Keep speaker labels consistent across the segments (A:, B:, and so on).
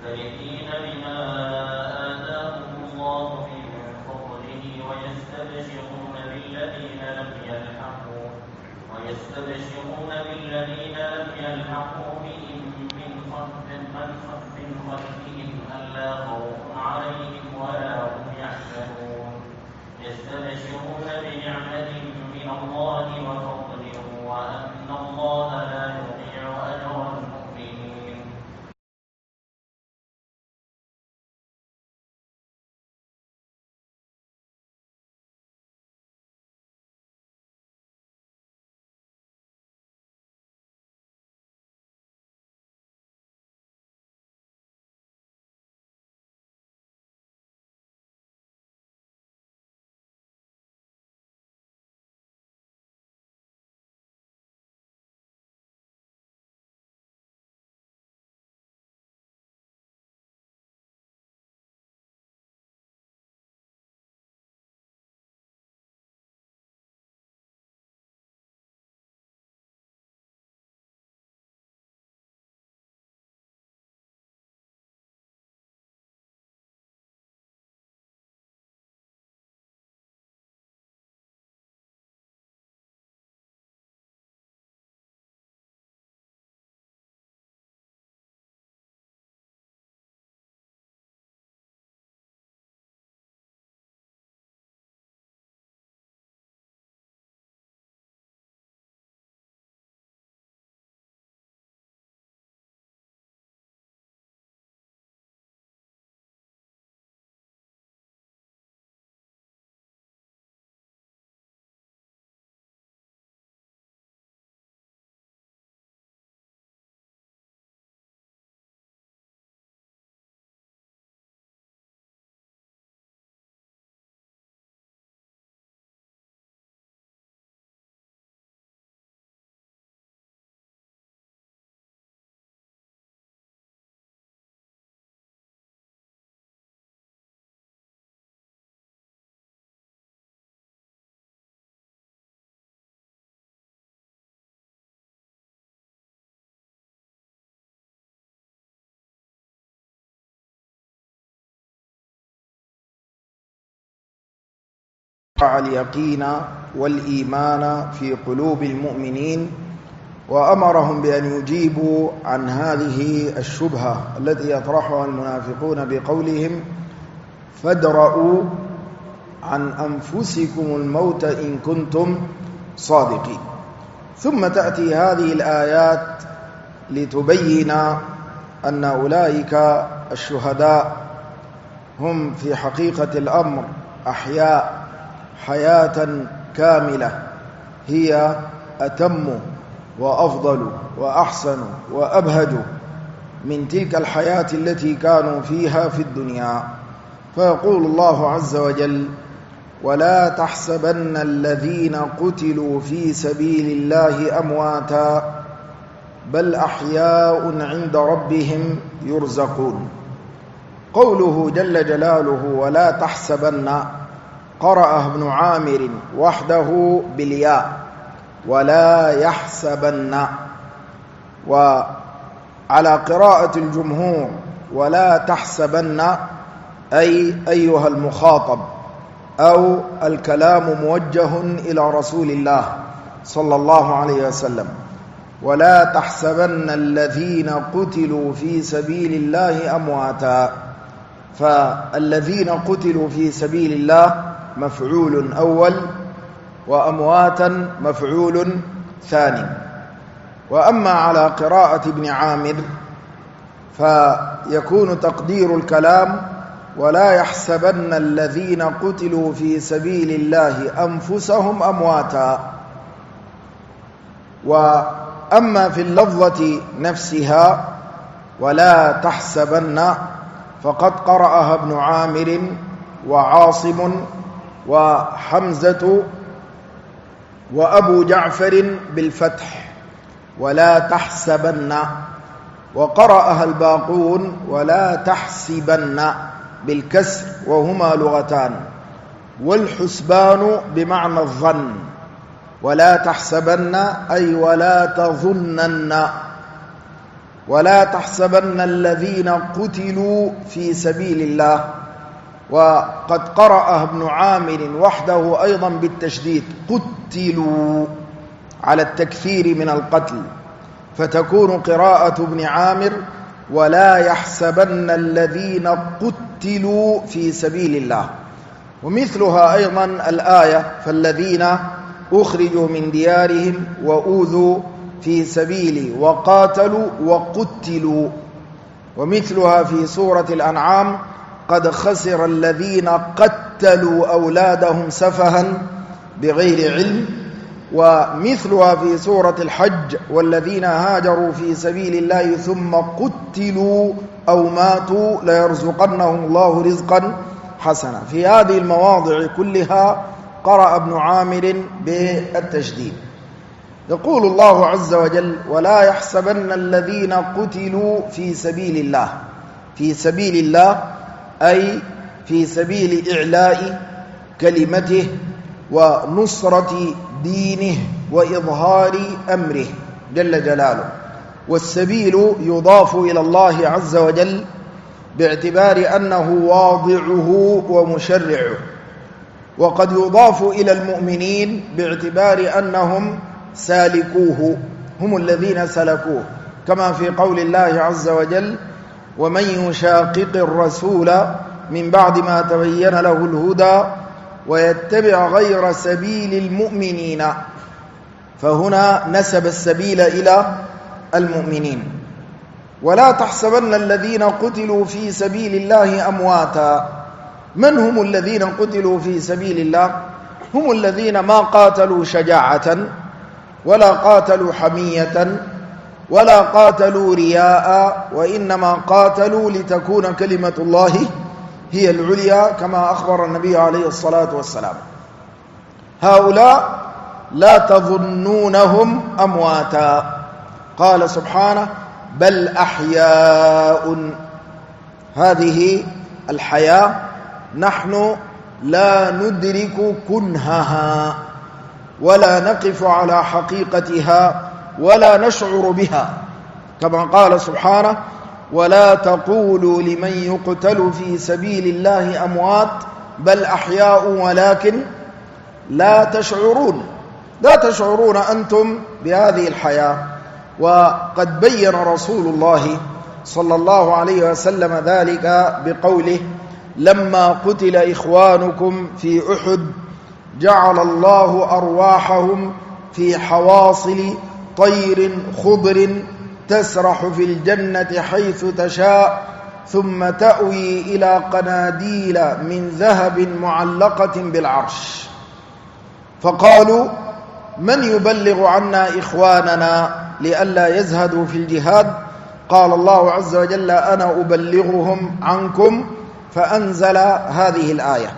A: فرحين بما آتاهم الله من فضله ويستبشرون بالذين لم يلحقوا بهم من خلفهم ألا خوف عليهم ولا هم يحزنون يستبشرون بنعمة من الله وفضل وأن الله لا يضيع أجر المؤمنين.
B: اليقين والإيمان في قلوب المؤمنين، وأمرهم بأن يجيبوا عن هذه الشبهة التي يطرحها المنافقون بقولهم فادرؤوا عن أنفسكم الموت إن كنتم صادقين. ثم تأتي هذه الآيات لتبين أن أولئك الشهداء هم في حقيقة الأمر أحياء حياة كاملة هي أتم وأفضل وأحسن وأبهج من تلك الحياة التي كانوا فيها في الدنيا. فيقول الله عز وجل: ولا تحسبن الذين قتلوا في سبيل الله أمواتا بل أحياء عند ربهم يرزقون. قوله جل جلاله ولا تحسبن قرأه ابن عامر وحده بالياء ولا يحسبن، وعلى قراءة الجمهور ولا تحسبن أي أيها المخاطب، أو الكلام موجه إلى رسول الله صلى الله عليه وسلم. ولا تحسبن الذين قتلوا في سبيل الله أمواتا، فالذين قتلوا في سبيل الله مفعول أول، وأمواتا مفعول ثاني. وأما على قراءة ابن عامر فيكون تقدير الكلام ولا يحسبن الذين قتلوا في سبيل الله أنفسهم أمواتا. وأما في اللفظة نفسها ولا تحسبن فقد قرأها ابن عامر وعاصم وحمزة وأبو جعفر بالفتح ولا تحسبن، وقرأها الباقون ولا تحسبن بالكسر، وهما لغتان. والحسبان بمعنى الظن، ولا تحسبن أي ولا تظنن. ولا تحسبن الذين قتلوا في سبيل الله. وقد قرأها ابن عامر وحده أيضا بالتشديد قتلوا على التكثير من القتل، فتكون قراءة ابن عامر ولا يحسبن الذين قتلوا في سبيل الله. ومثلها أيضا الآية فالذين أخرجوا من ديارهم وأوذوا في سبيلي وقاتلوا وقتلوا. ومثلها في سورة الأنعام قد خسر الذين قتلوا أولادهم سفها بغير علم. ومثلها في سورة الحج والذين هاجروا في سبيل الله ثم قتلوا أو ماتوا ليرزقنهم الله رزقا حسنا. في هذه المواضع كلها قرأ ابن عامر بالتشديد. يقول الله عز وجل ولا يحسبن الذين قتلوا في سبيل الله. في سبيل الله أي في سبيل إعلاء كلمته ونصرة دينه وإظهار أمره جل جلاله. والسبيل يضاف إلى الله عز وجل باعتبار أنه واضعه ومشرعه، وقد يضاف إلى المؤمنين باعتبار أنهم سالكوه، هم الذين سلكوه، كما في قول الله عز وجل ومن يشاقق الرسول من بعد ما تبين له الهدى ويتبع غير سبيل المؤمنين، فهنا نسب السبيل إلى المؤمنين. ولا تحسبن الذين قتلوا في سبيل الله أمواتا. من هم الذين قتلوا في سبيل الله؟ هم الذين ما قاتلوا شجاعة ولا قاتلوا حمية ولا قاتلوا رياء، وإنما قاتلوا لتكون كلمة الله هي العليا كما أخبر النبي عليه الصلاة والسلام. هؤلاء لا تظنونهم أمواتا. قال سبحانه بل أحياء. هذه الحياة نحن لا ندرك كنهها ولا نقف على حقيقتها ولا نشعر بها، كما قال سبحانه ولا تقولوا لمن يقتل في سبيل الله أموات بل أحياء ولكن لا تشعرون. لا تشعرون أنتم بهذه الحياة. وقد بين رسول الله صلى الله عليه وسلم ذلك بقوله لما قتل إخوانكم في أحد جعل الله أرواحهم في حواصل طير خضر تسرح في الجنة حيث تشاء ثم تأوي إلى قناديل من ذهب معلقة بالعرش. فقالوا من يبلغ عنا إخواننا لئلا يزهدوا في الجهاد؟ قال الله عز وجل أنا أبلغهم عنكم، فأنزل هذه الآية.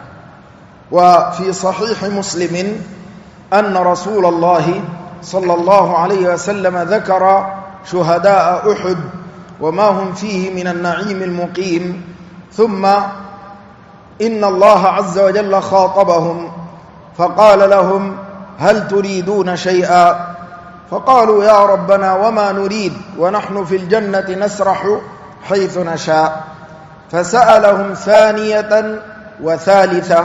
B: وفي صحيح مسلم أن رسول الله صلى الله عليه وسلم ذكر شهداء أحد وما هم فيه من النعيم المقيم، ثم إن الله عز وجل خاطبهم فقال لهم هل تريدون شيئا؟ فقالوا يا ربنا وما نريد ونحن في الجنة نسرح حيث نشاء. فسألهم ثانية وثالثة،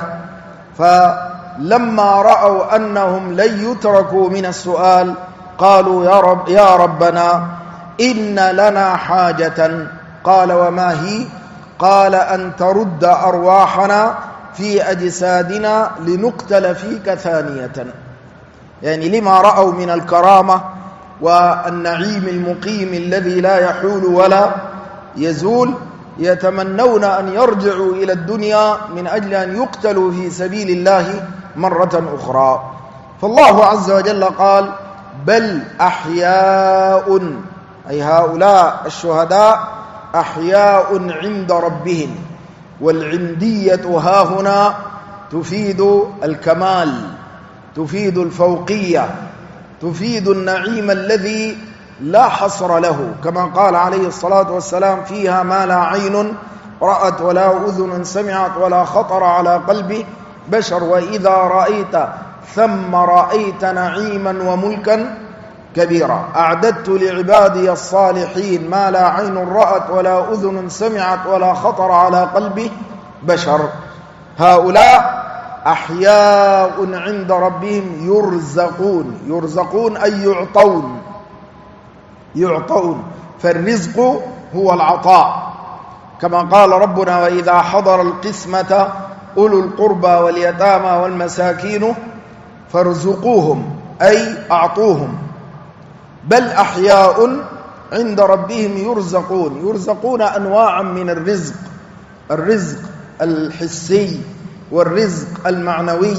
B: فلما رأوا أنهم لن يتركوا من السؤال قالوا يا ربنا إن لنا حاجة. قال وما هي؟ قال أن ترد أرواحنا في أجسادنا لنقتل فيك ثانية. يعني لما رأوا من الكرامة والنعيم المقيم الذي لا يحول ولا يزول، يتمنون أن يرجعوا إلى الدنيا من أجل أن يقتلوا في سبيل الله مرة أخرى. فالله عز وجل قال بل أحياء، أي هؤلاء الشهداء أحياء عند ربهم. والعندية هاهنا تفيد الكمال، تفيد الفوقية، تفيد النعيم الذي لا حصر له، كما قال عليه الصلاة والسلام فيها ما لا عين رأت ولا أذن سمعت ولا خطر على قلب بشر وإذا رأيت ثم رأيت نعيما وملكا كبيرا. أعددت لعبادي الصالحين ما لا عين رأت ولا أذن سمعت ولا خطر على قلب بشر. هؤلاء أحياء عند ربهم يرزقون. يرزقون أي يعطون. فالرزق هو العطاء، كما قال ربنا: وإذا حضر القسمة أولو القربى واليتامى والمساكين فارزقوهم، أي أعطوهم. بل أحياء عند ربهم يرزقون. يرزقون أنواعا من الرزق: الرزق الحسي والرزق المعنوي.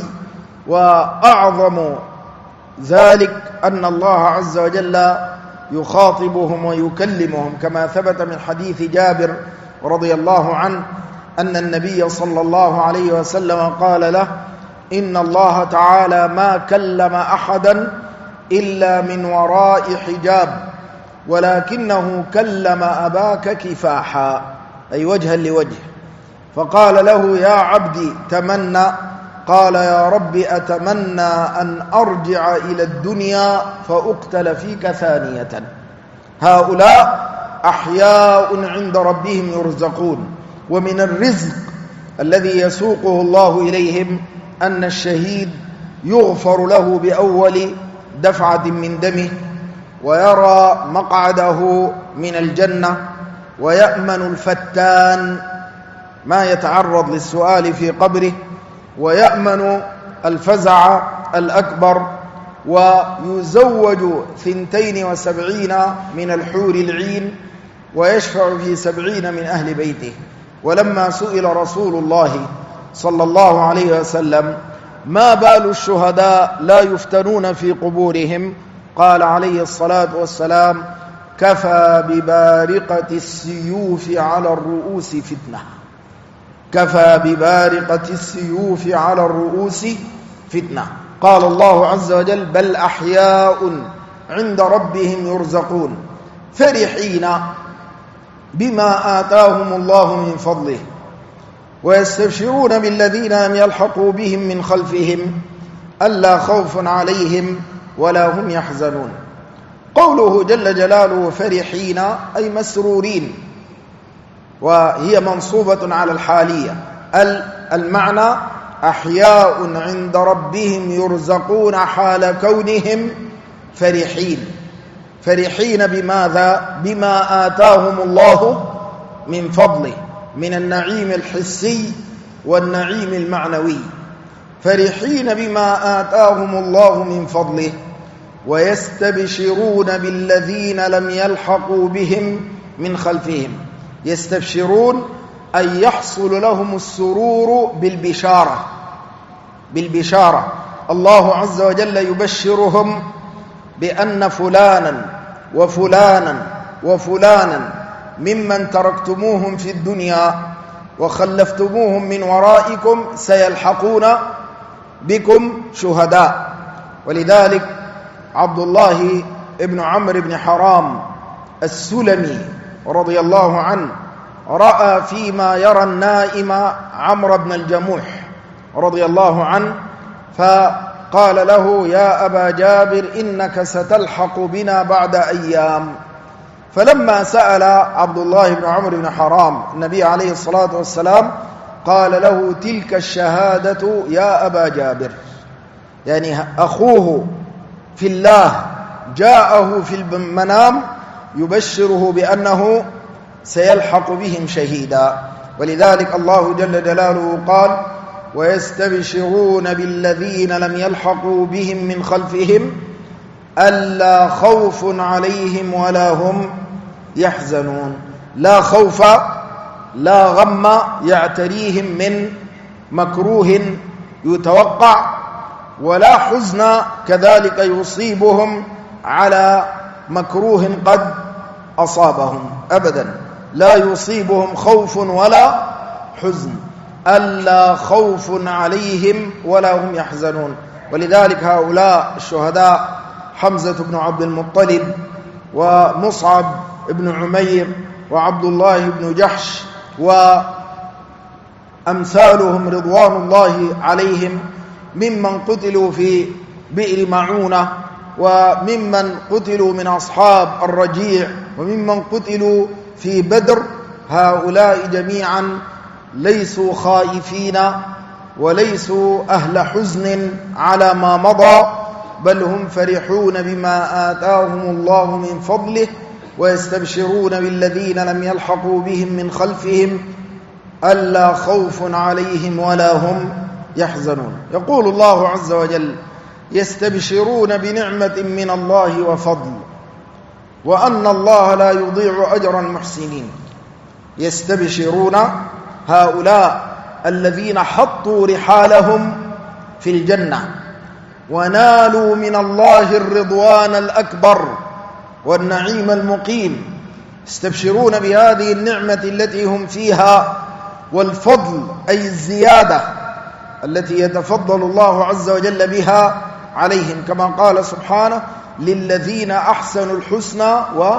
B: وأعظم ذلك أن الله عز وجل يخاطبهم ويكلمهم، كما ثبت من حديث جابر رضي الله عنه أن النبي صلى الله عليه وسلم قال له: إن الله تعالى ما كلم أحدا إلا من وراء حجاب، ولكنه كلم أباك كفاحا، أي وجها لوجه. فقال له: يا عبدي تمنى. قال: يا رب أتمنى أن أرجع إلى الدنيا فأقتل فيك ثانية. هؤلاء أحياء عند ربهم يرزقون. ومن الرزق الذي يسوقه الله إليهم أن الشهيد يغفر له بأول دفعة من دمه، ويرى مقعده من الجنة، ويأمن الفتان ما يتعرض للسؤال في قبره، ويأمن الفزع الأكبر، ويزوج 72 من الحور العين، ويشفع في 70 من أهل بيته. ولما سئل رسول الله صلى الله عليه وسلم: ما بال الشهداء لا يفتنون في قبورهم؟ قال عليه الصلاة والسلام: كفى ببارقة السيوف على الرؤوس فتنة. كفى ببارقة السيوف على الرؤوس فتنة. قال الله عز وجل: بل أحياء عند ربهم يرزقون فرحين بما آتاهم الله من فضله ويستبشرون بالذين لم يلحقوا بهم من خلفهم ألا خوف عليهم ولا هم يحزنون. قوله جل جلاله فرحين أي مسرورين، وهي منصوبة على الحالية. المعنى أحياء عند ربهم يرزقون حال كونهم فرحين. فرحين بماذا؟ بما آتاهم الله من فضله من النعيم الحسي والنعيم المعنوي. فرحين بما آتاهم الله من فضله ويستبشرون بالذين لم يلحقوا بهم من خلفهم. يستبشرون أن يحصل لهم السرور بالبشارة. الله عز وجل يبشرهم بأن فلانا وفلانا وفلانا ممن تركتموهم في الدنيا وخلفتموهم من ورائكم سيلحقون بكم شهداء. ولذلك عبد الله بن عمرو بن حرام السلمي رضي الله عنه رأى فيما يرى النائم عمرو بن الجموح رضي الله عنه، فقال له: يا أبا جابر إنك ستلحق بنا بعد أيام. فلما سأل عبد الله بن عمرو بن حرام النبي عليه الصلاة والسلام قال له: تلك الشهادة يا أبا جابر، يعني أخوه في الله جاءه في المنام يبشره بأنه سيلحق بهم شهيدا. ولذلك الله جل جلاله قال: ويستبشرون بالذين لم يلحقوا بهم من خلفهم ألا خوف عليهم ولا هم يحزنون. لا خوف، لا غم يعتريهم من مكروه يتوقع، ولا حزن كذلك يصيبهم على مكروه قد أصابهم أبدا. لا يصيبهم خوف ولا حزن، ألا خوف عليهم ولا هم يحزنون. ولذلك هؤلاء الشهداء حمزة بن عبد المطلب ومصعب بن عمير وعبد الله بن جحش وأمثالهم رضوان الله عليهم ممن قتلوا في بئر معونة وممن قتلوا من أصحاب الرجيع وممن قتلوا في بدر، هؤلاء جميعا ليسوا خائفين وليسوا أهل حزن على ما مضى، بل هم فرحون بما آتاهم الله من فضله، ويستبشرون بالذين لم يلحقوا بهم من خلفهم ألا خوف عليهم ولا هم يحزنون. يقول الله عز وجل: يستبشرون بنعمة من الله وفضل وأن الله لا يضيع أجر المحسنين. يستبشرون هؤلاء الذين حطوا رحالهم في الجنة ونالوا من الله الرضوان الأكبر والنعيم المقيم، يستبشرون بهذه النعمة التي هم فيها والفضل أي الزيادة التي يتفضل الله عز وجل بها عليهم، كما قال سبحانه: للذين أحسنوا الحسنى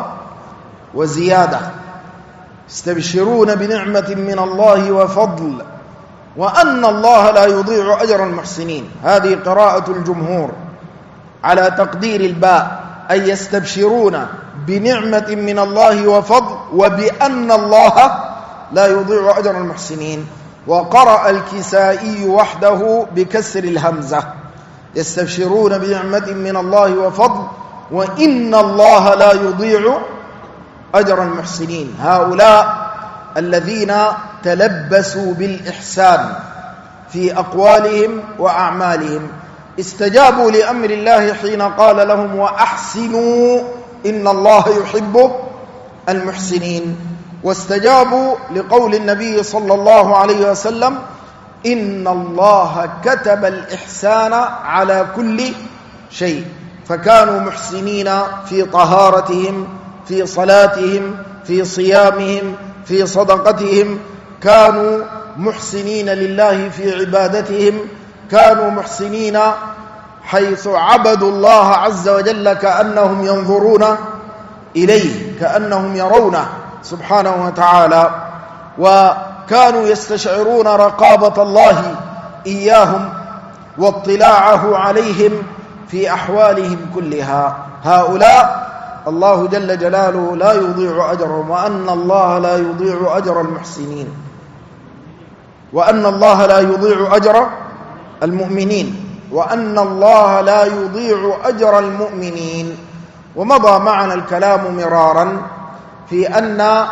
B: وزيادة. يستبشرون بنعمة من الله وفضل وأن الله لا يضيع أجر المحسنين. هذه قراءة الجمهور على تقدير الباء، أي يستبشرون بنعمة من الله وفضل وبأن الله لا يضيع أجر المحسنين. وقرأ الكسائي وحده بكسر الهمزة: يستبشرون بنعمة من الله وفضل وإن الله لا يضيع أجر المحسنين. هؤلاء الذين تلبسوا بالإحسان في أقوالهم وأعمالهم، استجابوا لأمر الله حين قال لهم: وأحسنوا إن الله يحب المحسنين. واستجابوا لقول النبي صلى الله عليه وسلم: إن الله كتب الإحسان على كل شيء. فكانوا محسنين في طهارتهم، في صلاتهم، في صيامهم، في صدقتهم، كانوا محسنين لله في عبادتهم، كانوا محسنين حيث عبدوا الله عز وجل كأنهم ينظرون إليه، كأنهم يرونه سبحانه وتعالى، وكانوا يستشعرون رقابة الله إياهم واطلاعه عليهم في أحوالهم كلها. هؤلاء الله جل جلاله لا يضيع أجرهم، وأن الله لا يضيع أجر المحسنين، وأن الله لا يضيع أجر المؤمنين، وأن الله لا يضيع أجر المؤمنين. ومضى معنا الكلام مرارا في أن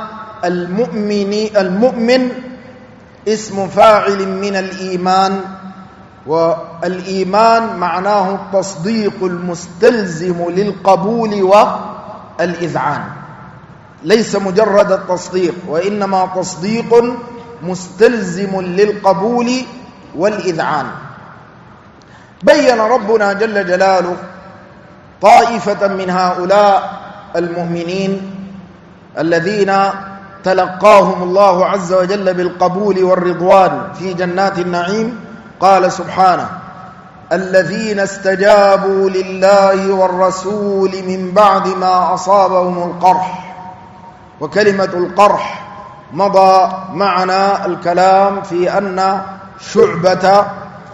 B: المؤمن اسم فاعل من الإيمان، والإيمان معناه التصديق المستلزم للقبول والإذعان، ليس مجرد التصديق، وإنما تصديق مستلزم للقبول والإذعان. بين ربنا جل جلاله طائفة من هؤلاء المؤمنين الذين تلقاهم الله عز وجل بالقبول والرضوان في جنات النعيم. قال سبحانه: الذين استجابوا لله والرسول من بعد ما أصابهم القرح. وكلمة القرح مضى معنا الكلام في أن شعبة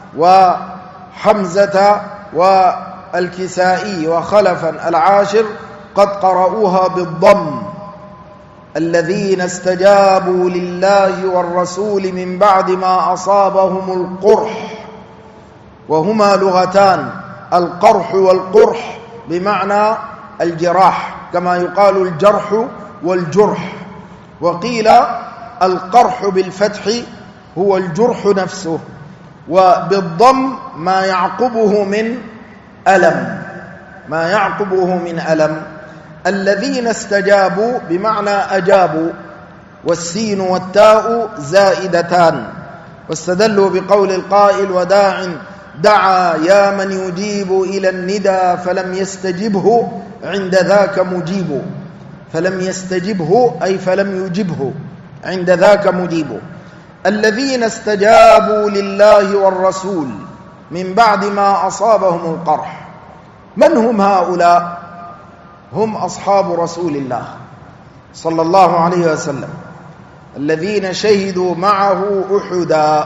B: وحمزة والكسائي وخلفا العاشر قد قرأوها بالضم: الذين استجابوا لله والرسول من بعد ما أصابهم القرح. وهما لغتان، القرح والقرح بمعنى الجراح، كما يقال الجرح والجرح. وقيل القرح بالفتح هو الجرح نفسه، وبالضم ما يعقبه من ألم، ما يعقبه من ألم. الذين استجابوا بمعنى أجابوا، والسين والتاء زائدتان. واستدلوا بقول القائل: وداع دعا يا من يجيب إلى الندى فلم يستجبه عند ذاك مجيب. فلم يستجبه أي فلم يجبه، عند ذاك مجيب. الذين استجابوا لله والرسول من بعد ما أصابهم القرح. من هم هؤلاء؟ هم أصحاب رسول الله صلى الله عليه وسلم الذين شهدوا معه أحدا،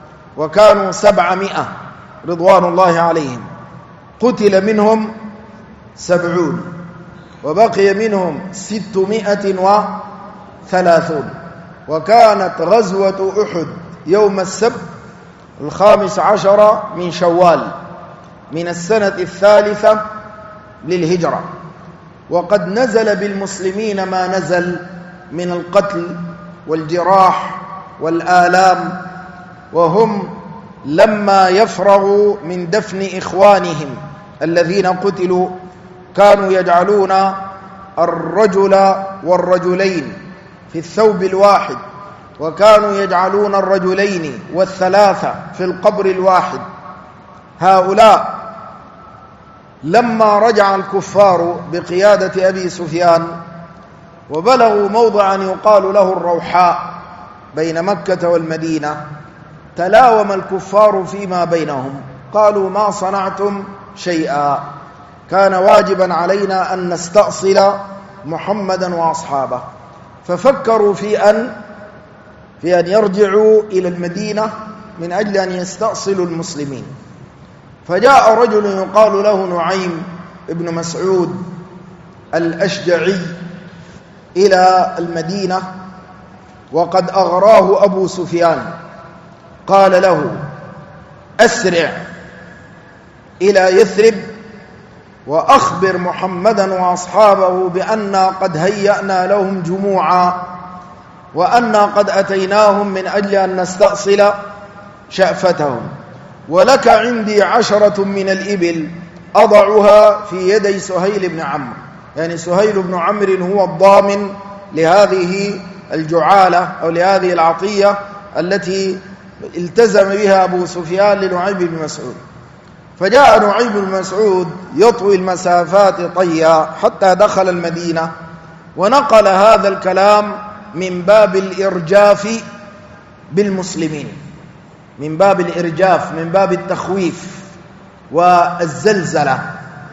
B: وكانوا 700 رضوان الله عليهم. قتل منهم 70 وبقي منهم 630 وكانت غزوة أحد يوم السبت 15 من شوال من السنة 3 للهجرة. وقد نزل بالمسلمين ما نزل من القتل والجراح والآلام، وهم لما يفرغوا من دفن إخوانهم الذين قتلوا كانوا يجعلون الرجل والرجلين في الثوب الواحد، وكانوا يجعلون الرجلين والثلاثة في القبر الواحد. هؤلاء لما رجع الكفار بقيادة أبي سفيان وبلغوا موضعا يقال له الروحاء بين مكة والمدينة، تلاوم الكفار فيما بينهم، قالوا ما صنعتم شيئا، كان واجبا علينا أن نستأصل محمدا وأصحابه. ففكروا في أن يرجعوا إلى المدينة من أجل أن يستأصلوا المسلمين. فجاء رجل يقال له نعيم ابن مسعود الأشجعي إلى المدينة وقد أغراه أبو سفيان، قال له أسرع إلى يثرب وأخبر محمدا وأصحابه بأننا قد هيأنا لهم جموعا، وأننا قد أتيناهم من أجل أن نستأصل شأفتهم، ولك عندي 10 من الإبل أضعها في يدي سهيل بن عمرو. يعني سهيل بن عمرو هو الضامن لهذه الجعالة أو لهذه العطية التي التزم بها أبو سفيان لنعيم بن مسعود. فجاء نعيم بن مسعود يطوي المسافات طيا حتى دخل المدينة، ونقل هذا الكلام من باب الإرجاف بالمسلمين، من باب الإرجاف، من باب التخويف والزلزلة.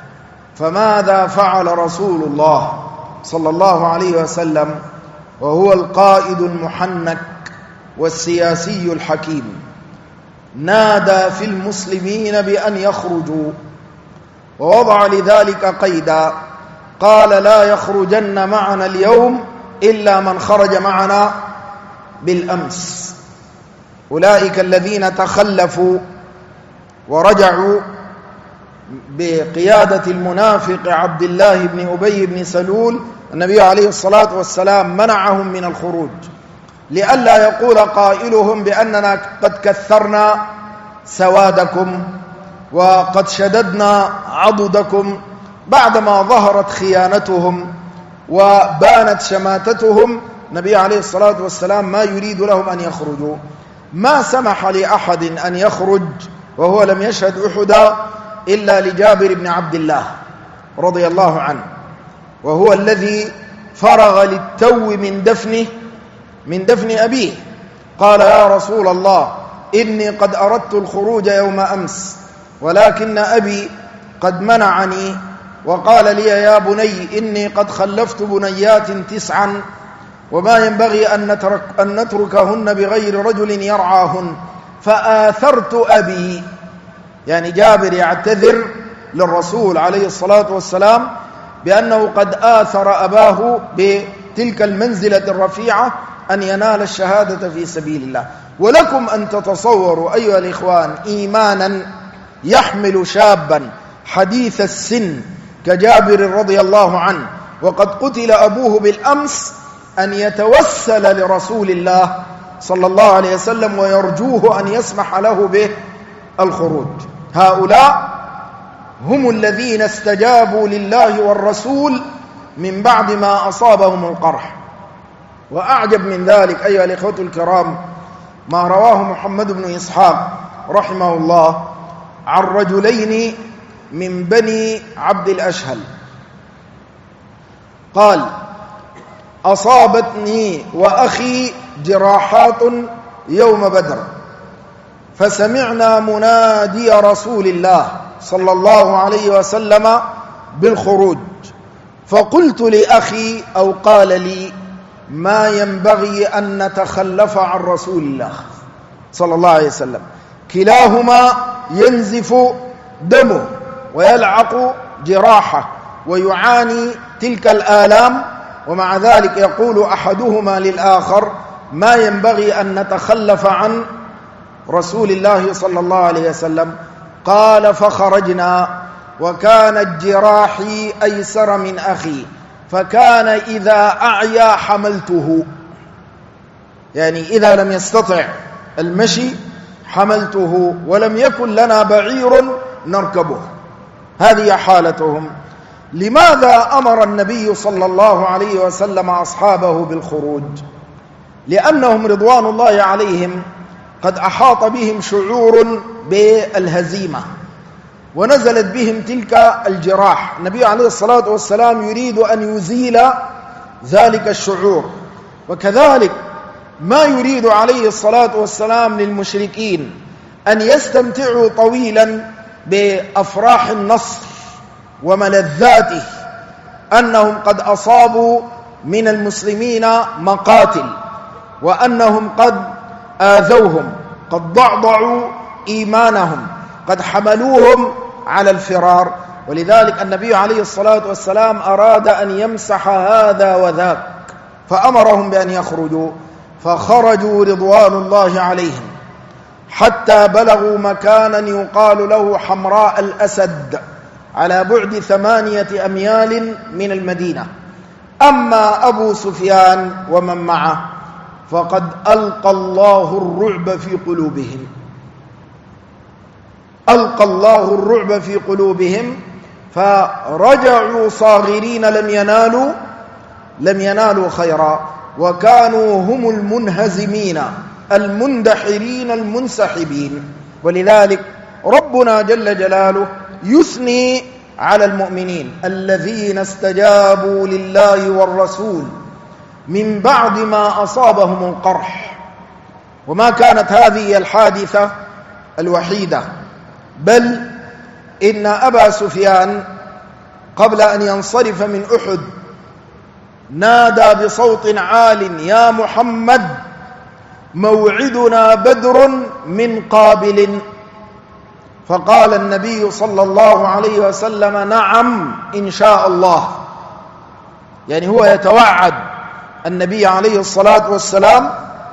B: فماذا فعل رسول الله صلى الله عليه وسلم وهو القائد المحنك والسياسي الحكيم؟ نادى في المسلمين بأن يخرجوا، ووضع لذلك قيدا، قال لا يخرجن معنا اليوم إلا من خرج معنا بالأمس. أولئك الذين تخلفوا ورجعوا بقيادة المنافق عبد الله بن أبي بن سلول، النبي عليه الصلاة والسلام منعهم من الخروج لئلا يقول قائلهم بأننا قد كثرنا سوادكم وقد شددنا عضدكم، بعدما ظهرت خيانتهم وبانت شماتتهم. النبي عليه الصلاة والسلام ما يريد لهم أن يخرجوا، ما سمح لأحد أن يخرج وهو لم يشهد أحدا إلا لجابر بن عبد الله رضي الله عنه، وهو الذي فرغ للتو من دفن أبيه. قال يا رسول الله إني قد أردت الخروج يوم أمس، ولكن أبي قد منعني وقال لي يا بني إني قد خلفت بنيات 9 وما ينبغي أن نتركهن بغير رجل يرعاهن فآثرت أبي. يعني جابر يعتذر للرسول عليه الصلاة والسلام بأنه قد آثر أباه بتلك المنزلة الرفيعة أن ينال الشهادة في سبيل الله. ولكم أن تتصوروا أيها الإخوان إيمانا يحمل شابا حديث السن كجابر رضي الله عنه وقد قتل أبوه بالأمس أن يتوسل لرسول الله صلى الله عليه وسلم ويرجوه أن يسمح له بالخروج. هؤلاء هم الذين استجابوا لله والرسول من بعد ما أصابهم القرح. وأعجب من ذلك أيها الإخوة الكرام ما رواه محمد بن إسحاق رحمه الله عن رجلين من بني عبد الأشهل قال أصابتني وأخي جراحات يوم بدر، فسمعنا منادي رسول الله صلى الله عليه وسلم بالخروج، فقلت لأخي أو قال لي ما ينبغي أن نتخلف عن رسول الله صلى الله عليه وسلم، كلاهما ينزف دمه ويلعق جراحه ويعاني تلك الآلام، ومع ذلك يقول أحدهما للآخر: ما ينبغي أن نتخلف عن رسول الله صلى الله عليه وسلم. قال: فخرجنا وكانت جراحي أيسر من أخي، فكان إذا أعيا حملته، يعني إذا لم يستطع المشي حملته، ولم يكن لنا بعير نركبه. هذه حالتهم. لماذا أمر النبي صلى الله عليه وسلم أصحابه بالخروج؟ لأنهم رضوان الله عليهم قد أحاط بهم شعور بالهزيمة، ونزلت بهم تلك الجراح. النبي عليه الصلاة والسلام يريد أن يزيل ذلك الشعور، وكذلك ما يريد عليه الصلاة والسلام للمشركين أن يستمتعوا طويلا بأفراح النصر وملذاته، أنهم قد أصابوا من المسلمين مقاتل، وأنهم قد آذوهم، قد ضعضعوا إيمانهم، قد حملوهم على الفرار. ولذلك النبي عليه الصلاة والسلام أراد أن يمسح هذا وذاك، فأمرهم بأن يخرجوا، فخرجوا رضوان الله عليهم حتى بلغوا مكانا يقال له حمراء الأسد، على بعد 8 أميال من المدينة. أما أبو سفيان ومن معه فقد ألقى الله الرعب في قلوبهم، ألقى الله الرعب في قلوبهم، فرجعوا صاغرين لم ينالوا خيرا، وكانوا هم المنهزمين المندحرين المنسحبين. ولذلك ربنا جل جلاله يثني على المؤمنين الذين استجابوا لله والرسول من بعد ما أصابهم القرح. وما كانت هذه الحادثة الوحيدة، بل إن أبا سفيان قبل أن ينصرف من أحد نادى بصوت عال: يا محمد، موعدنا بدر من قابل. فقال النبي صلى الله عليه وسلم: نعم إن شاء الله. يعني هو يتوعد النبي عليه الصلاة والسلام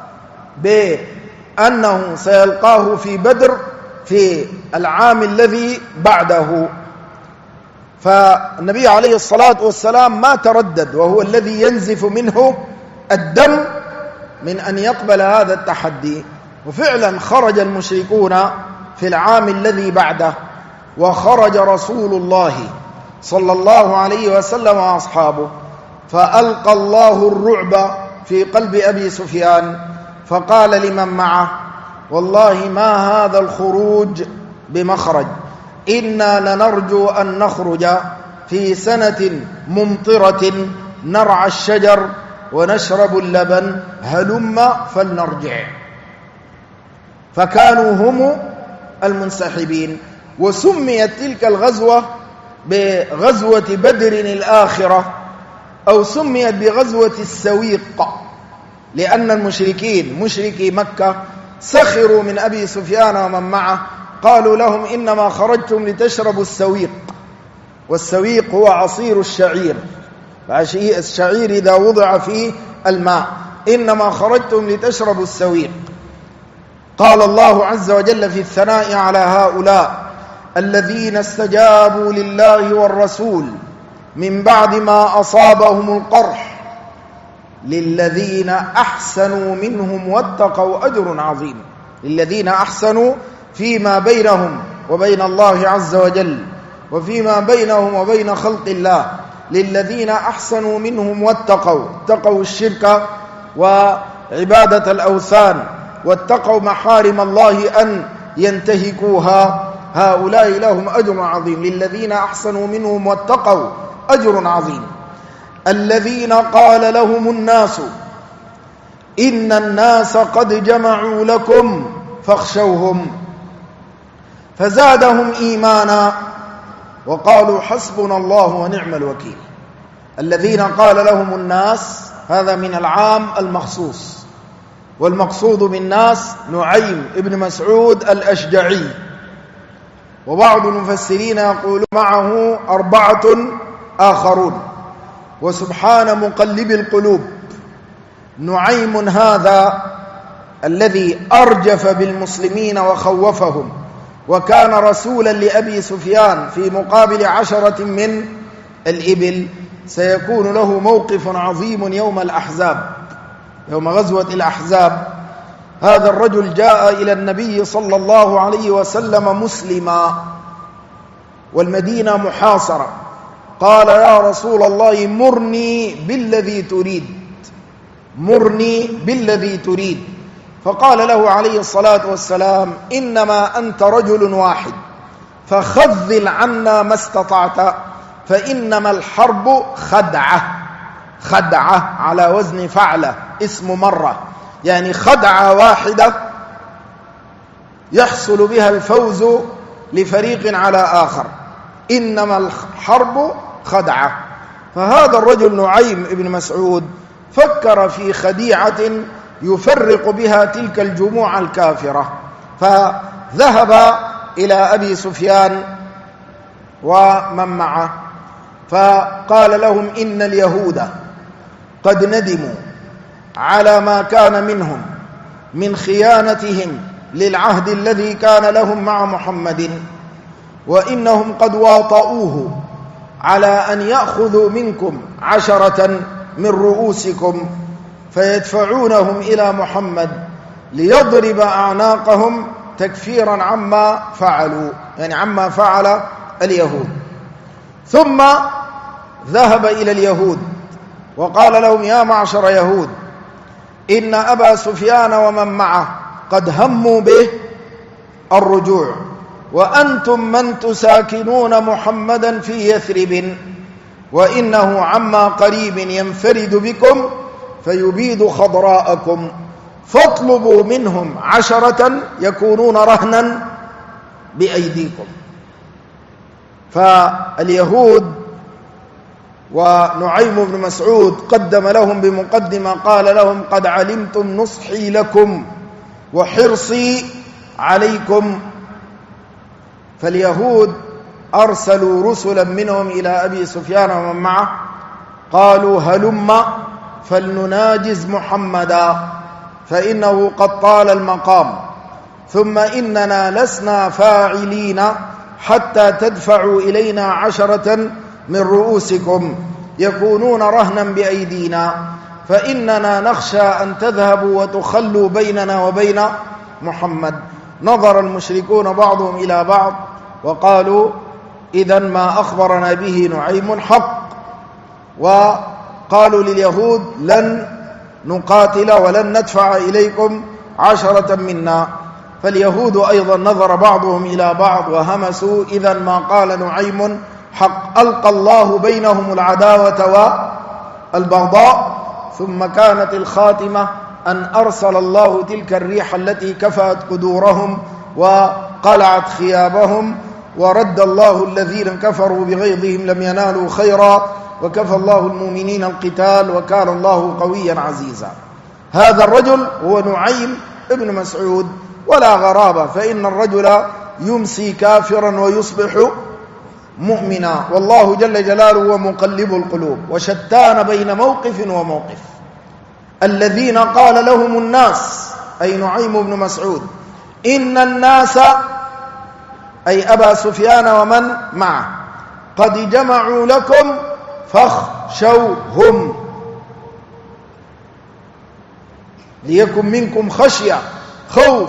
B: بأنه سيلقاه في بدر في العام الذي بعده. فالنبي عليه الصلاة والسلام ما تردد، وهو الذي ينزف منه الدم من أن يقبل هذا التحدي. وفعلا خرج المشركون في العام الذي بعده، وخرج رسول الله صلى الله عليه وسلم وأصحابه، فألقى الله الرعب في قلب أبي سفيان، فقال لمن معه: والله ما هذا الخروج بمخرج، إنا لنرجو أن نخرج في سنة ممطرة نرعى الشجر ونشرب اللبن، هلم فلنرجع. فكانوا هم المنسحبين. وسميت تلك الغزوة بغزوة بدر الآخرة، أو سميت بغزوة السويق، لأن المشركين مشركي مكة سخروا من أبي سفيان ومن معه، قالوا لهم: إنما خرجتم لتشربوا السويق، والسويق هو عصير الشعير، الشعير إذا وضع فيه الماء، إنما خرجتم لتشربوا السويق. قال الله عز وجل في الثناء على هؤلاء الذين استجابوا لله والرسول من بعد ما أصابهم القرح: للذين أحسنوا منهم واتقوا أجر عظيم. للذين أحسنوا فيما بينهم وبين الله عز وجل، وفيما بينهم وبين خلق الله. للذين أحسنوا منهم واتقوا، اتقوا الشرك وعبادة الأوثان، واتقوا محارم الله أن ينتهكوها، هؤلاء لهم أجر عظيم. للذين أحسنوا منهم واتقوا أجر عظيم. الذين قال لهم الناس إن الناس قد جمعوا لكم فاخشوهم فزادهم إيمانا وقالوا حسبنا الله ونعم الوكيل. الذين قال لهم الناس، هذا من العام المخصوص، والمقصود بالناس نعيم ابن مسعود الأشجعي، وبعض المفسرين يقول معه 4 آخرون. وسبحان مقلب القلوب، نعيم هذا الذي أرجف بالمسلمين وخوفهم، وكان رسولا لأبي سفيان في مقابل 10 من الإبل، سيكون له موقف عظيم يوم الأحزاب، يوم غزوة الأحزاب. هذا الرجل جاء إلى النبي صلى الله عليه وسلم مسلما والمدينة محاصرة، قال يا رسول الله مرني بالذي تريد، مرني بالذي تريد. فقال له عليه الصلاة والسلام إنما أنت رجل واحد فخذل عنا ما استطعت، فإنما الحرب خدعة، خدعة على وزن فعلة اسم مرة، يعني خدعة واحدة يحصل بها الفوز لفريق على آخر، إنما الحرب خدعة. فهذا الرجل نعيم بن مسعود فكر في خديعة يفرق بها تلك الجموع الكافرة، فذهب إلى أبي سفيان ومن معه فقال لهم إن اليهود قد ندموا على ما كان منهم من خيانتهم للعهد الذي كان لهم مع محمد، وإنهم قد واطؤوه على أن يأخذوا منكم 10 من رؤوسكم فيدفعونهم إلى محمد ليضرب أعناقهم تكفيرا عما فعلوا، يعني عما فعل اليهود. ثم ذهب إلى اليهود وقال لهم يا معشر يهود إن أبا سفيان ومن معه قد هموا به الرجوع، وأنتم من تساكنون محمدا في يثرب، وإنه عما قريب ينفرد بكم فيبيد خضراءكم، فاطلبوا منهم 10 يكونون رهنا بأيديكم. فاليهود ونعيم بن مسعود قدم لهم بمقدمة قال لهم قد علمتم نصحي لكم وحرصي عليكم. فاليهود أرسلوا رسلا منهم إلى أبي سفيان ومن معه قالوا هلم فلنناجز محمدا فإنه قد طال المقام، ثم إننا لسنا فاعلين حتى تدفعوا إلينا 10 من رؤوسكم يكونون رهنا بأيدينا، فإننا نخشى أن تذهبوا وتخلوا بيننا وبين محمد. نظر المشركون بعضهم إلى بعض وقالوا إذن ما أخبرنا به نعيم حق، وقالوا لليهود لن نقاتل ولن ندفع إليكم 10 منا. فاليهود أيضا نظر بعضهم إلى بعض وهمسوا إذن ما قال نعيم حق. ألقى الله بينهم العداوة والبغضاء، ثم كانت الخاتمة أن أرسل الله تلك الريح التي كفأت قدورهم وقلعت خيابهم، ورد الله الذين كفروا بغيظهم لم ينالوا خيرا، وكفى الله المؤمنين القتال وكان الله قويا عزيزا. هذا الرجل هو نعيم ابن مسعود، ولا غرابة، فإن الرجل يمسي كافرا ويصبح مؤمنا، والله جل جلاله هو مقلب القلوب. وشتان بين موقف وموقف. الذين قال لهم الناس أي نعيم بن مسعود إن الناس أي أبا سفيان ومن معه قد جمعوا لكم فاخشوهم ليكن منكم خشية خوف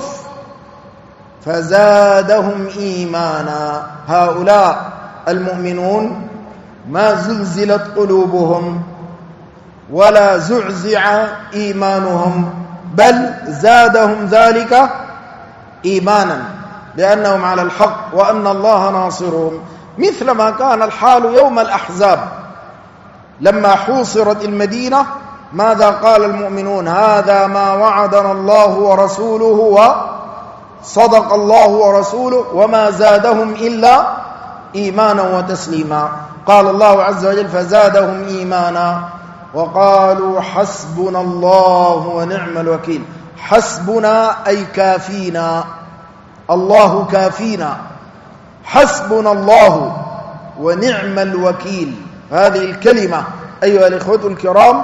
B: فزادهم إيمانا. هؤلاء المؤمنون ما زلزلت قلوبهم ولا زعزع إيمانهم، بل زادهم ذلك إيمانا لأنهم على الحق وأن الله ناصرهم، مثل ما كان الحال يوم الأحزاب لما حوصرت المدينة. ماذا قال المؤمنون؟ هذا ما وعدنا الله ورسوله وصدق الله ورسوله وما زادهم إلا إيمانا وتسليما. قال الله عز وجل فزادهم إيمانا وقالوا حسبنا الله ونعم الوكيل. حسبنا أي كافينا، الله كافينا، حسبنا الله ونعم الوكيل. هذه الكلمة أيها الإخوة الكرام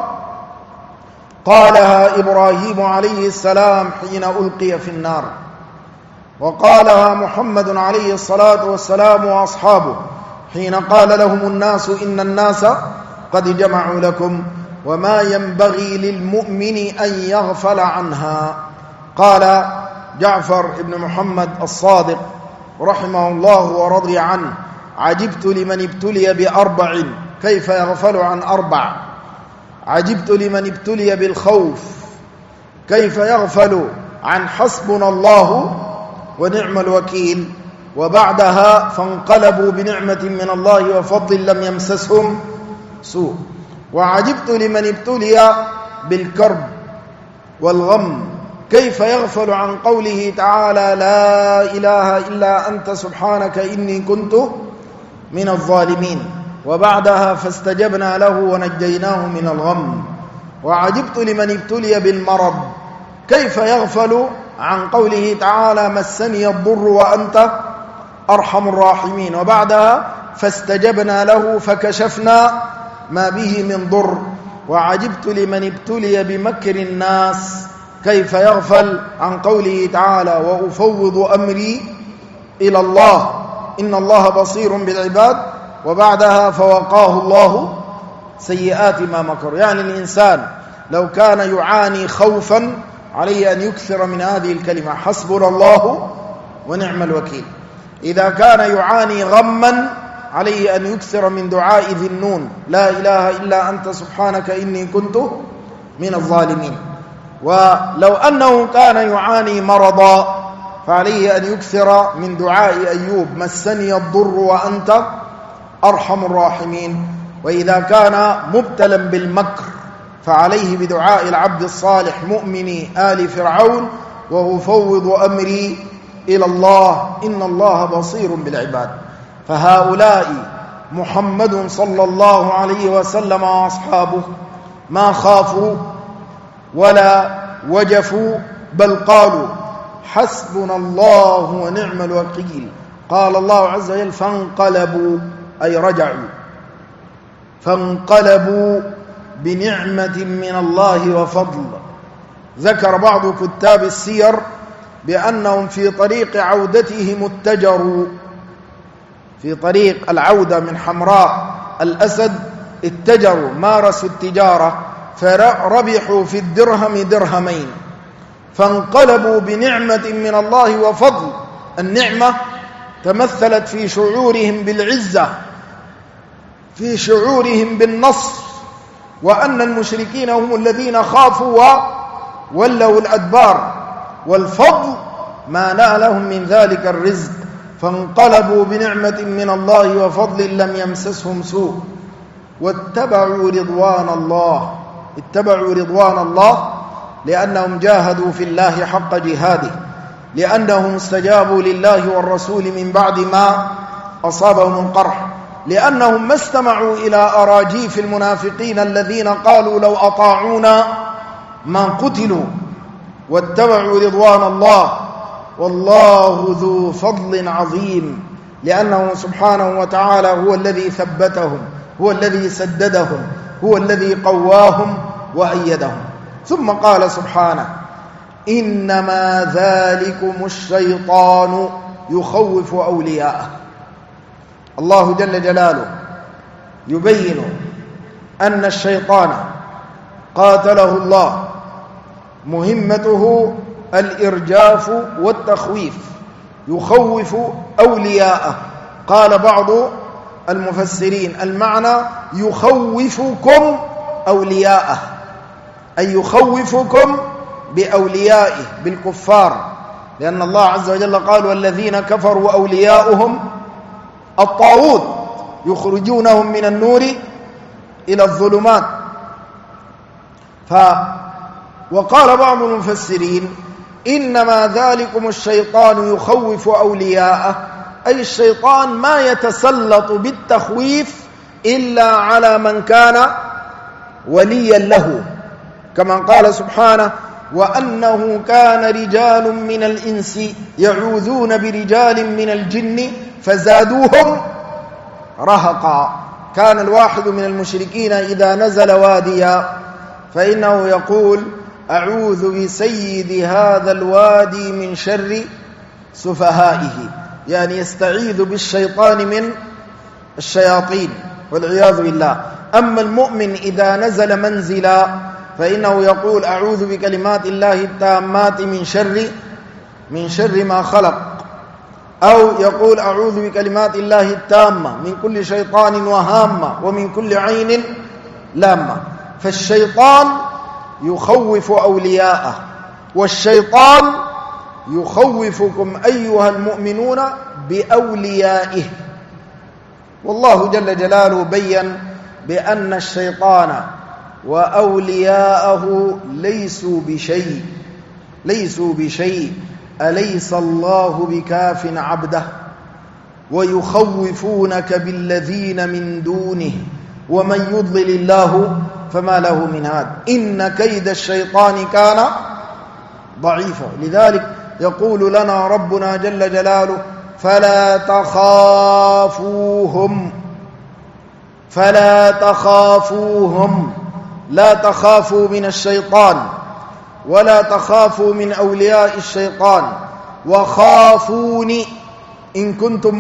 B: قالها إبراهيم عليه السلام حين ألقي في النار، وقالها محمد عليه الصلاة والسلام وأصحابه حين قال لهم الناس إن الناس قد جمعوا لكم وما ينبغي للمؤمن أن يغفل عنها. قال جعفر بن محمد الصادق رحمه الله ورضي عنه: عجبت لمن ابتلي بأربع كيف يغفل عن أربع، عجبت لمن ابتلي بالخوف كيف يغفل عن حسبنا الله ونعم الوكيل، وبعدها فانقلبوا بنعمة من الله وفضل لم يمسسهم سوء، وعجبت لمن ابتلي بالكرب والغم كيف يغفل عن قوله تعالى لا إله إلا أنت سبحانك إني كنت من الظالمين، وبعدها فاستجبنا له ونجيناه من الغم، وعجبت لمن ابتلي بالمرض كيف يغفل عن قوله تعالى مسني الضر وأنت أرحم الراحمين، وبعدها فاستجبنا له فكشفنا ما به من ضر، وعجبت لمن ابتلي بمكر الناس كيف يغفل عن قوله تعالى وأفوض أمري إلى الله إن الله بصير بالعباد، وبعدها فوقاه الله سيئات ما مكروا. يعني الإنسان لو كان يعاني خوفا عليه أن يكثر من هذه الكلمة حسبنا الله ونعم الوكيل، إذا كان يعاني غما عليه أن يكثر من دعاء ذي النون لا إله إلا أنت سبحانك إني كنت من الظالمين، ولو أنه كان يعاني مرضا فعليه أن يكثر من دعاء أيوب مسني الضر وأنت أرحم الراحمين، وإذا كان مبتلا بالمكر فعليه بدعاء العبد الصالح مؤمن آل فرعون وأفوض أمري إلى الله إن الله بصير بالعباد. فهؤلاء محمد صلى الله عليه وسلم وأصحابه ما خافوا ولا وجفوا، بل قالوا حسبنا الله ونعم الوكيل. قال الله عز وجل فانقلبوا أي رجعوا، فانقلبوا بنعمة من الله وفضل. ذكر بعض كتاب السير بأنهم في طريق عودتهم اتجروا، في طريق العودة من حمراء الأسد اتجروا مارسوا التجارة فربحوا في الدرهم درهمين، فانقلبوا بنعمة من الله وفضل. النعمة تمثلت في شعورهم بالعزة، في شعورهم بالنصر، وأن المشركين هم الذين خافوا وولوا الأدبار، والفضل ما نالهم من ذلك الرزق، فانقلبوا بنعمة من الله وفضل لم يمسسهم سوء واتبعوا رضوان الله. اتبعوا رضوان الله لأنهم جاهدوا في الله حق جهاده، لأنهم استجابوا لله والرسول من بعد ما أصابهم القرح، لأنهم ما استمعوا إلى أراجيف المنافقين الذين قالوا لو أطاعونا ما قتلوا، واتبعوا رضوان الله والله ذو فضل عظيم، لأنه سبحانه وتعالى هو الذي ثبتهم، هو الذي سددهم، هو الذي قواهم وأيدهم. ثم قال سبحانه إنما ذلكم الشيطان يخوف أولياءه. الله جل جلاله يبين أن الشيطان قاتله الله مهمته الإرجاف والتخويف، يخوف أولياءه. قال بعض المفسرين المعنى يخوفكم أولياءه، أي يخوفكم بأوليائه بالكفار، لأن الله عز وجل قال والذين كفروا أولياؤهم الطاغوت يخرجونهم من النور إلى الظلمات. وقال بعض المفسرين إنما ذلكم الشيطان يخوف أولياءه، أي الشيطان ما يتسلط بالتخويف إلا على من كان وليا له، كما قال سبحانه وأنه كان رجال من الإنس يعوذون برجال من الجن فزادوهم رهقا. كان الواحد من المشركين إذا نزل واديا فإنه يقول أعوذ بسيد هذا الوادي من شر سفهائه، يعني يستعيذ بالشيطان من الشياطين والعياذ بالله. أما المؤمن إذا نزل منزلا فإنه يقول أعوذ بكلمات الله التامات من شر ما خلق، أو يقول أعوذ بكلمات الله التامة من كل شيطان وهامة ومن كل عين لامة. فالشيطان يخوف أولياءه، والشيطان يخوفكم أيها المؤمنون بأوليائه. والله جل جلاله بيّن بأن الشيطان وأولياءه ليسوا بشيء أليس الله بكاف عبده ويخوفونك بالذين من دونه ومن يضلل الله فما له من هاد إن كيد الشيطان كان ضعيفا. لذلك يقول لنا ربنا جل جلاله فلا تخافوهم، لا تخافوا من الشيطان ولا تخافوا من أولياء الشيطان، وخافوني إن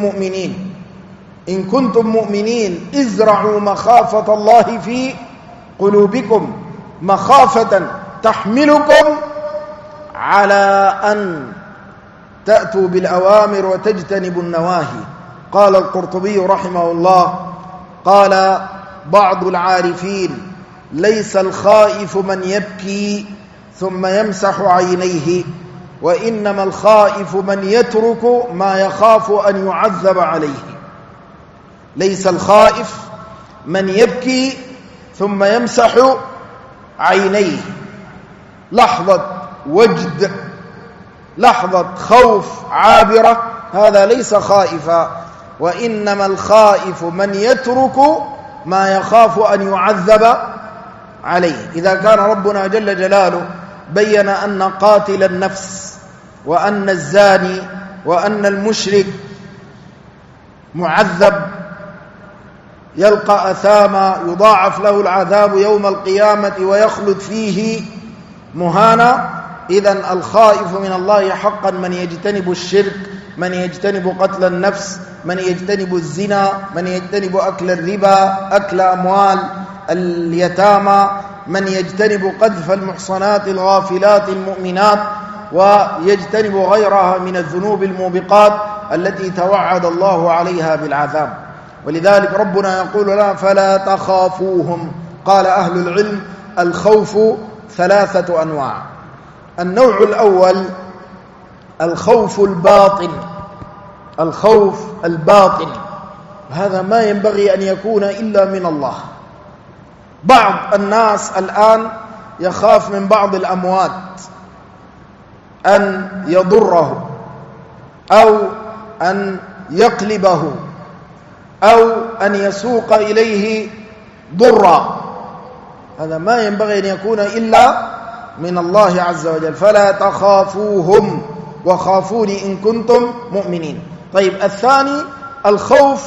B: كنتم مؤمنين ازرعوا مخافة الله في قلوبكم، مخافة تحملكم على أن تأتوا بالأوامر وتجتنبوا النواهي. قال القرطبي رحمه الله قال بعض العارفين ليس الخائف من يبكي ثم يمسح عينيه، وإنما الخائف من يترك ما يخاف أن يعذب عليه. ليس الخائف من يبكي ثم يمسح عينيه، لحظة وجد، لحظة خوف عابرة، هذا ليس خائفا، وإنما الخائف من يترك ما يخاف أن يعذب عليه. إذا كان ربنا جل جلاله بين أن قاتل النفس وأن الزاني وأن المشرك معذب يلقى أثاما يضاعف له العذاب يوم القيامة ويخلد فيه مهانا، إذن الخائف من الله حقا من يجتنب الشرك، من يجتنب قتل النفس، من يجتنب الزنا، من يجتنب أكل الربا، أكل أموال اليتامى، من يجتنب قذف المحصنات الغافلات المؤمنات، ويجتنب غيرها من الذنوب الموبقات التي توعد الله عليها بالعذاب. ولذلك ربنا يقول لنا فلا تخافوهم. قال أهل العلم الخوف 3 أنواع. النوع الأول الخوف الباطن، هذا ما ينبغي أن يكون إلا من الله. بعض الناس الآن يخاف من بعض الأموات أن يضره أو أن يقلبه أو أن يسوق إليه ضرا، هذا ما ينبغي أن يكون إلا من الله عز وجل. فلا تخافوهم وخافوني إن كنتم مؤمنين. طيب الثاني الخوف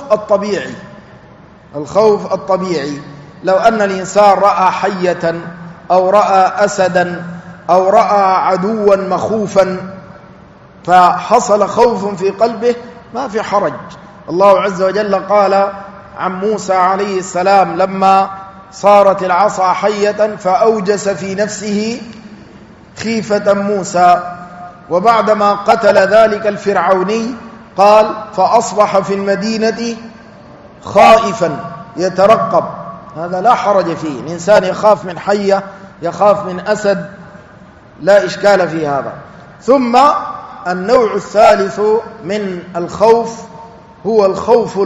B: الطبيعي، لو أن الإنسان رأى حية أو رأى أسدا أو رأى عدوا مخوفا فحصل خوف في قلبه ما في حرج. الله عز وجل قال عن موسى عليه السلام لما صارت العصا حية فأوجس في نفسه خيفة موسى، وبعدما قتل ذلك الفرعوني قال فأصبح في المدينة خائفا يترقب. هذا لا حرج فيه، الإنسان يخاف من حية، يخاف من أسد، لا إشكال في هذا. ثم النوع الثالث من الخوف هو الخوف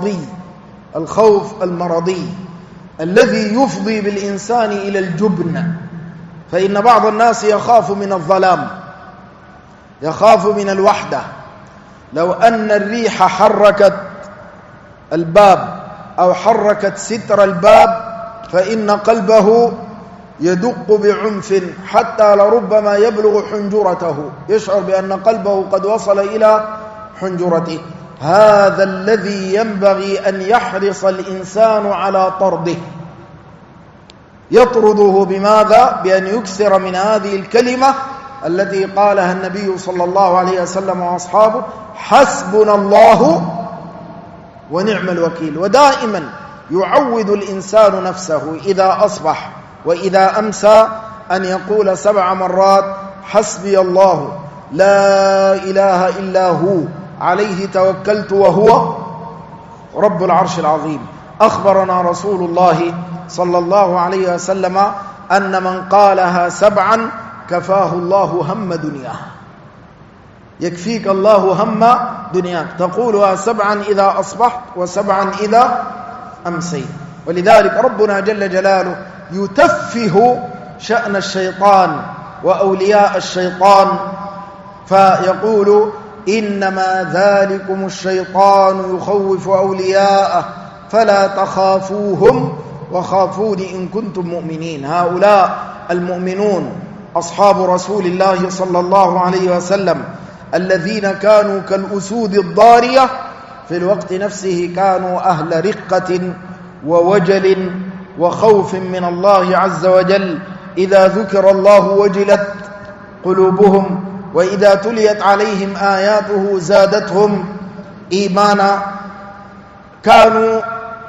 B: المرضي الذي يفضي بالإنسان إلى الجبن. فإن بعض الناس يخاف من الظلام، يخاف من الوحدة. لو أن الريح حركت الباب أو حركت ستر الباب فإن قلبه يدق بعنف حتى لربما يبلغ حنجرته، يشعر بأن قلبه قد وصل إلى حنجرته. هذا الذي ينبغي أن يحرص الإنسان على طرده. يطرده بماذا؟ بأن يكثر من هذه الكلمة التي قالها النبي صلى الله عليه وسلم وأصحابه: حسبنا الله ونعم الوكيل. ودائما يعود الإنسان نفسه إذا أصبح وإذا أمسى أن يقول 7 مرات: حسبي الله لا إله إلا هو عليه توكلت وهو رب العرش العظيم. أخبرنا رسول الله صلى الله عليه وسلم أن من قالها 7 كفاه الله هم دنياه. يكفيك الله هم دنياك. تقولها 7 إذا أصبحت و7 إذا أمسيت. ولذلك ربنا جل جلاله يتفه شأن الشيطان وأولياء الشيطان فيقول: إنما ذلكم الشيطان يخوف أولياءه فلا تخافوهم وخافون إن كنتم مؤمنين. هؤلاء المؤمنون أصحاب رسول الله صلى الله عليه وسلم الذين كانوا كالأسود الضارية في الوقت نفسه كانوا أهل رقة ووجل وخوف من الله عز وجل. إذا ذكر الله وجلت قلوبهم، وإذا تليت عليهم آياته زادتهم إيمانا. كانوا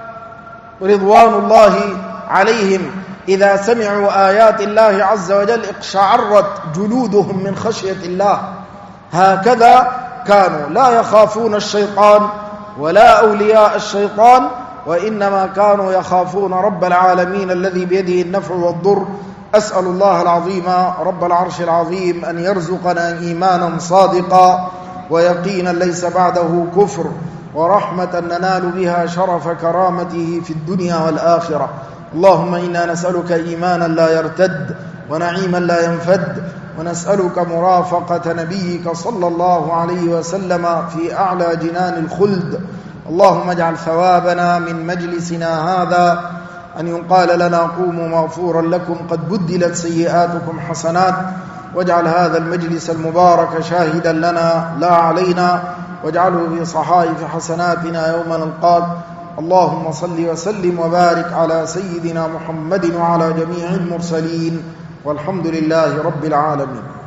B: رضوان الله عليهم إذا سمعوا آيات الله عز وجل اقشعرت جلودهم من خشية الله. هكذا كانوا لا يخافون الشيطان ولا أولياء الشيطان، وإنما كانوا يخافون رب العالمين الذي بيده النفع والضر. أسأل الله العظيم رب العرش العظيم أن يرزقنا إيمانا صادقا ويقينا ليس بعده كفر، ورحمة ننال بها شرف كرامته في الدنيا والآخرة. اللهم إنا نسألك إيمانا لا يرتد ونعيما لا ينفد، ونسألك مرافقة نبيك صلى الله عليه وسلم في أعلى جنان الخلد. اللهم اجعل ثوابنا من مجلسنا هذا أن يقال لنا: قوموا مغفورا لكم قد بدلت سيئاتكم حسنات. واجعل هذا المجلس المبارك شاهدا لنا لا علينا، واجعله في صحائف حسناتنا يوم نلقاك. اللهم صل وسلم وبارك على سيدنا محمد وعلى جميع المرسلين، والحمد لله رب العالمين.